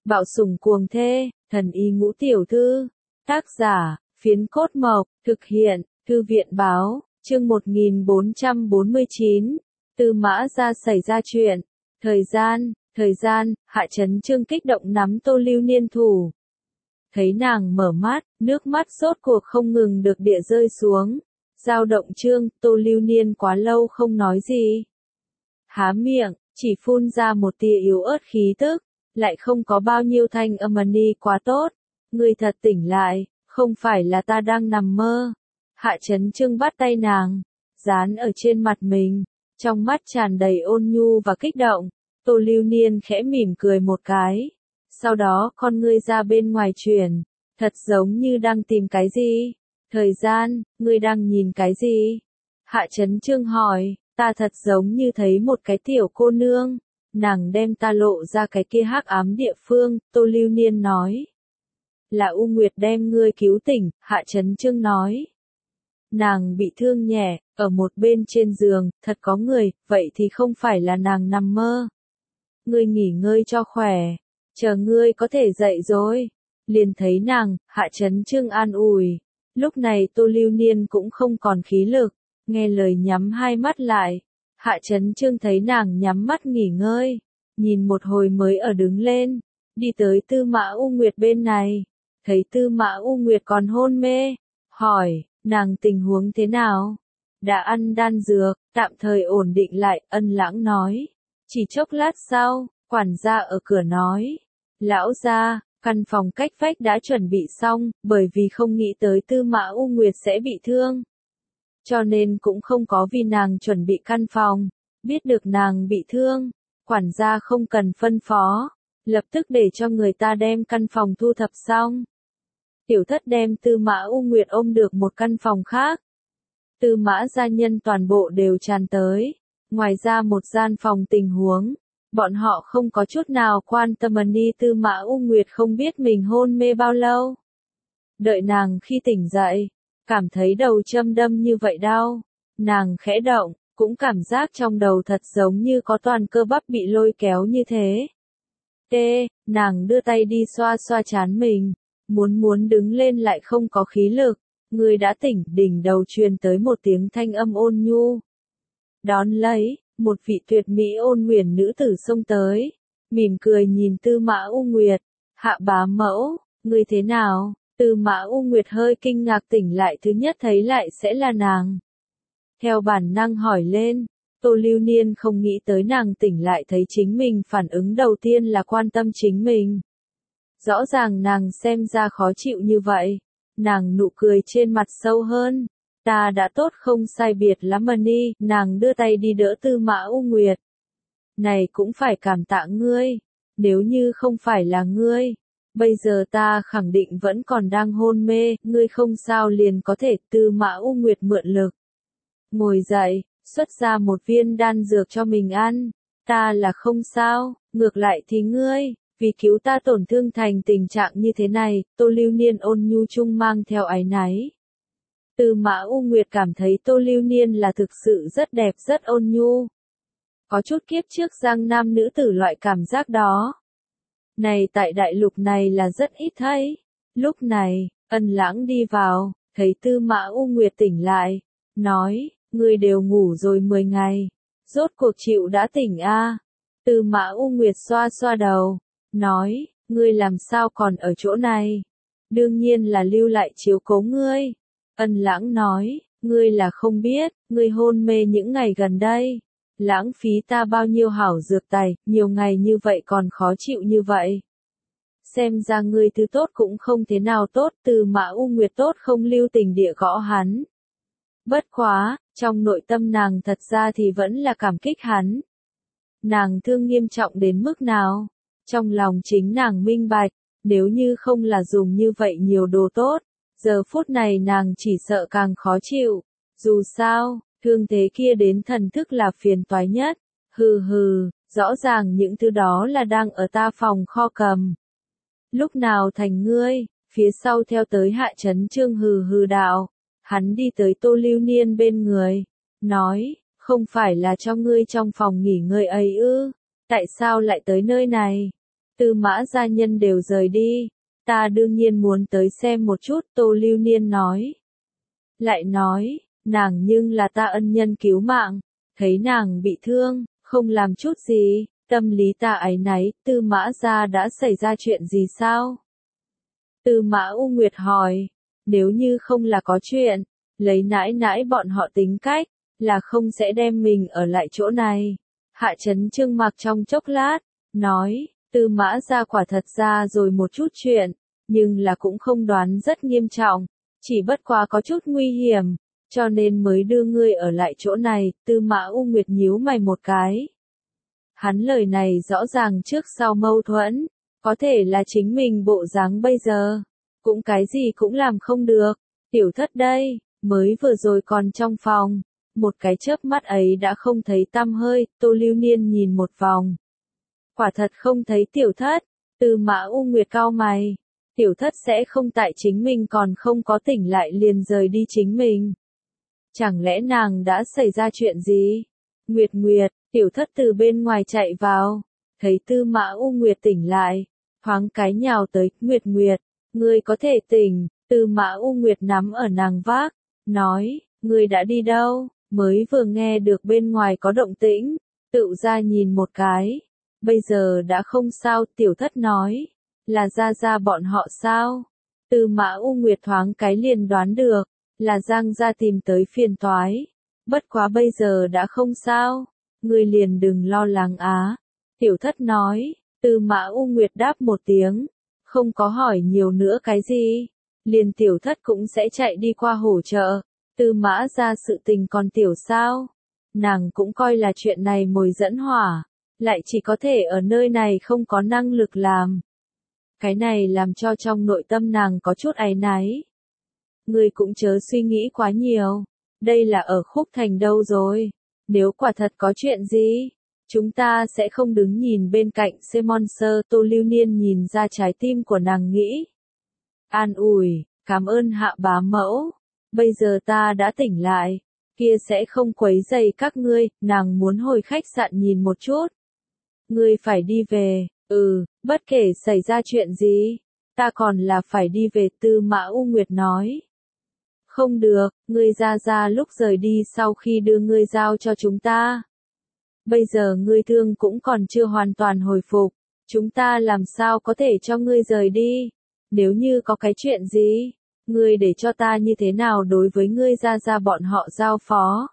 Bạo sủng cuồng thê, thần y ngũ tiểu thư. Tác giả, Phiến Cốt Mộc, thực hiện, Thư viện báo, chương 1449. Tư Mã Gia xảy ra chuyện. Thời gian, Hạ Chấn Chương kích động nắm Tô Lưu Niên thủ. Thấy nàng mở mắt, nước mắt rốt cuộc không ngừng được địa rơi xuống. Dao động Chương, Tô Lưu Niên quá lâu không nói gì. Há miệng, chỉ phun ra một tia yếu ớt khí tức, lại không có bao nhiêu thanh âm ni quá tốt. Ngươi thật tỉnh lại, không phải là ta đang nằm mơ. Hạ Chấn Chương bắt tay nàng, dán ở trên mặt mình, trong mắt tràn đầy ôn nhu và kích động. Tô Lưu Niên khẽ mỉm cười một cái, sau đó con ngươi ra bên ngoài chuyển, thật giống như đang tìm cái gì. Thời gian, ngươi đang nhìn cái gì? Hạ Chấn Chương hỏi, ta thật giống như thấy một cái tiểu cô nương, nàng đem ta lộ ra cái kia hắc ám địa phương. Tô Lưu Niên nói, là U Nguyệt đem ngươi cứu tỉnh. Hạ Chấn Chương nói, nàng bị thương nhẹ, ở một bên trên giường, thật có người, vậy thì không phải là nàng nằm mơ. Ngươi nghỉ ngơi cho khỏe, chờ ngươi có thể dậy rồi. Liền thấy nàng, Hạ Chấn Chương an ủi. Lúc này Tô Lưu Niên cũng không còn khí lực, nghe lời nhắm hai mắt lại. Hạ Chấn Chương thấy nàng nhắm mắt nghỉ ngơi, nhìn một hồi mới ở đứng lên, đi tới Tư Mã U Nguyệt bên này, thấy Tư Mã U Nguyệt còn hôn mê, hỏi, nàng tình huống thế nào? Đã ăn đan dược, tạm thời ổn định lại. Ân Lãng nói. Chỉ chốc lát sau, quản gia ở cửa nói, lão gia, căn phòng cách vách đã chuẩn bị xong, bởi vì không nghĩ tới Tư Mã U Nguyệt sẽ bị thương, cho nên cũng không có vì nàng chuẩn bị căn phòng. Biết được nàng bị thương, quản gia không cần phân phó, lập tức để cho người ta đem căn phòng thu thập xong. Tiểu thất đem Tư Mã U Nguyệt ôm được một căn phòng khác. Tư Mã gia nhân toàn bộ đều tràn tới. Ngoài ra một gian phòng tình huống, bọn họ không có chút nào quan tâm. Ni Tư Mã U Nguyệt không biết mình hôn mê bao lâu. Đợi nàng khi tỉnh dậy, cảm thấy đầu châm đâm như vậy đau. Nàng khẽ động, cũng cảm giác trong đầu thật giống như có toàn cơ bắp bị lôi kéo như thế. Nàng đưa tay đi xoa xoa trán mình, muốn đứng lên lại không có khí lực. Người đã tỉnh. Đỉnh đầu truyền tới một tiếng thanh âm ôn nhu. Đón lấy, một vị tuyệt mỹ ôn nguyền nữ tử xông tới, mỉm cười nhìn Tư Mã U Nguyệt. Hạ bá mẫu, ngươi thế nào? Tư Mã U Nguyệt hơi kinh ngạc, tỉnh lại thứ nhất thấy lại sẽ là nàng. Theo bản năng hỏi lên. Tô Lưu Niên không nghĩ tới nàng tỉnh lại thấy chính mình, phản ứng đầu tiên là quan tâm chính mình. Rõ ràng nàng xem ra khó chịu như vậy, nàng nụ cười trên mặt sâu hơn. Ta đã tốt không sai biệt lắm Ni. Nàng đưa tay đi đỡ Tư Mã U Nguyệt. Này cũng phải cảm tạ ngươi, nếu như không phải là ngươi, bây giờ ta khẳng định vẫn còn đang hôn mê. Ngươi không sao liền có thể. Tư Mã U Nguyệt mượn lực, ngồi dậy, xuất ra một viên đan dược cho mình ăn. Ta là không sao, ngược lại thì ngươi, vì cứu ta tổn thương thành tình trạng như thế này. Tô Lưu Niên ôn nhu chung mang theo áy náy. Tư Mã U Nguyệt cảm thấy Tô Lưu Niên là thực sự rất đẹp, rất ôn nhu. Có chút kiếp trước Giang Nam nữ tử loại cảm giác đó. Này tại đại lục này là rất ít thấy. Lúc này, Ân Lãng đi vào, thấy Tư Mã U Nguyệt tỉnh lại, nói, ngươi đều ngủ rồi 10 ngày, rốt cuộc chịu đã tỉnh a? Tư Mã U Nguyệt xoa xoa đầu, nói, ngươi làm sao còn ở chỗ này? Đương nhiên là lưu lại chiếu cố ngươi. Ân Lãng nói, ngươi là không biết, ngươi hôn mê những ngày gần đây, lãng phí ta bao nhiêu hảo dược tài, nhiều ngày như vậy còn khó chịu như vậy. Xem ra ngươi thứ tốt cũng không thế nào tốt. Tư Mã U Nguyệt tốt không lưu tình địa gõ hắn. Bất quá, trong nội tâm nàng thật ra thì vẫn là cảm kích hắn. Nàng thương nghiêm trọng đến mức nào? Trong lòng chính nàng minh bạch, nếu như không là dùng như vậy nhiều đồ tốt, giờ phút này nàng chỉ sợ càng khó chịu. Dù sao, thương thế kia đến thần thức là phiền toái nhất. Rõ ràng những thứ đó là đang ở ta phòng kho cầm. Lúc nào thành ngươi? Phía sau theo tới Hạ Chấn Chương đạo. Hắn đi tới Tô Lưu Niên bên người, nói, không phải là cho ngươi trong phòng nghỉ ngơi ấy ư? Tại sao lại tới nơi này? Tư Mã gia nhân đều rời đi. Ta đương nhiên muốn tới xem một chút, Tô Lưu Niên nói. Lại nói, nàng nhưng là ta ân nhân cứu mạng, thấy nàng bị thương, không làm chút gì, tâm lý ta áy náy, Tư Mã gia đã xảy ra chuyện gì sao? Tư Mã U Nguyệt hỏi, nếu như không là có chuyện, lấy nãi nãi bọn họ tính cách, là không sẽ đem mình ở lại chỗ này. Hạ Chấn Trương mặc trong chốc lát, nói, Tư Mã gia quả thật ra rồi một chút chuyện, nhưng là cũng không đoán rất nghiêm trọng, chỉ bất quá có chút nguy hiểm, cho nên mới đưa ngươi ở lại chỗ này. Tư Mã U Nguyệt nhíu mày một cái. Hắn lời này rõ ràng trước sau mâu thuẫn, có thể là chính mình bộ dáng bây giờ, cũng cái gì cũng làm không được. Tiểu thất đây, mới vừa rồi còn trong phòng, một cái chớp mắt ấy đã không thấy tăm hơi. Tô Lưu Niên nhìn một vòng, quả thật không thấy tiểu thất. Tư Mã U Nguyệt cau mày, tiểu thất sẽ không tại chính mình còn không có tỉnh lại liền rời đi chính mình. Chẳng lẽ nàng đã xảy ra chuyện gì? Nguyệt Nguyệt, tiểu thất từ bên ngoài chạy vào, thấy Tư Mã U Nguyệt tỉnh lại, thoáng cái nhào tới. Nguyệt Nguyệt, ngươi có thể tỉnh. Tư Mã U Nguyệt nắm ở nàng vác, nói, ngươi đã đi đâu? Mới vừa nghe được bên ngoài có động tĩnh, tự ra nhìn một cái, bây giờ đã không sao. Tiểu thất nói, là gia gia bọn họ sao? Tư Mã U Nguyệt thoáng cái liền đoán được, là Giang gia tìm tới phiền toái, bất quá bây giờ đã không sao, ngươi liền đừng lo lắng á. Tiểu thất nói. Tư Mã U Nguyệt đáp một tiếng, không có hỏi nhiều nữa cái gì, liền tiểu thất cũng sẽ chạy đi qua hỗ trợ. Tư Mã gia sự tình còn tiểu sao? Nàng cũng coi là chuyện này mồi dẫn hỏa, lại chỉ có thể ở nơi này không có năng lực làm. Cái này làm cho trong nội tâm nàng có chút áy náy. Ngươi cũng chớ suy nghĩ quá nhiều, đây là ở Khúc Thành đâu rồi, nếu quả thật có chuyện gì, chúng ta sẽ không đứng nhìn bên cạnh Simon Sơ. Tô Lưu Niên nhìn ra trái tim của nàng nghĩ. An ủi, cảm ơn Hạ bá mẫu, bây giờ ta đã tỉnh lại, kia sẽ không quấy rầy các ngươi. Nàng muốn hồi khách sạn nhìn một chút. Ngươi phải đi về, bất kể xảy ra chuyện gì, ta còn là phải đi về. Tư Mã U Nguyệt nói. Không được, ngươi ra lúc rời đi sau khi đưa ngươi giao cho chúng ta. Bây giờ ngươi thương cũng còn chưa hoàn toàn hồi phục, chúng ta làm sao có thể cho ngươi rời đi? Nếu như có cái chuyện gì, ngươi để cho ta như thế nào đối với ngươi ra bọn họ giao phó?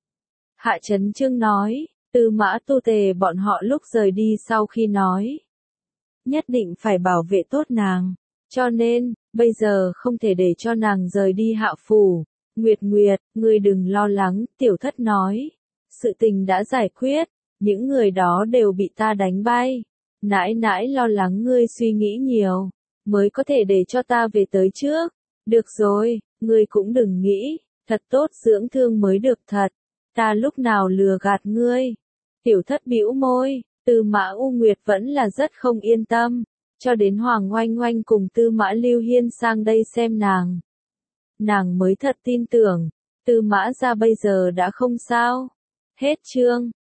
Hạ Chấn Trương nói. Tư Mã Tu Tề bọn họ lúc rời đi sau khi nói, nhất định phải bảo vệ tốt nàng, cho nên, bây giờ không thể để cho nàng rời đi Hạ phủ. Nguyệt Nguyệt, ngươi đừng lo lắng. Tiểu thất nói, sự tình đã giải quyết, những người đó đều bị ta đánh bay. Nãi nãi lo lắng ngươi suy nghĩ nhiều, mới có thể để cho ta về tới trước. Được rồi, ngươi cũng đừng nghĩ, thật tốt dưỡng thương mới được thật. Ta lúc nào lừa gạt ngươi? Tiểu thất bĩu môi. Tư Mã U Nguyệt vẫn là rất không yên tâm, cho đến Hoàng Oanh Oanh cùng Tư Mã Lưu Hiên sang đây xem nàng mới thật tin tưởng, Tư Mã gia bây giờ đã không sao. Hết chương.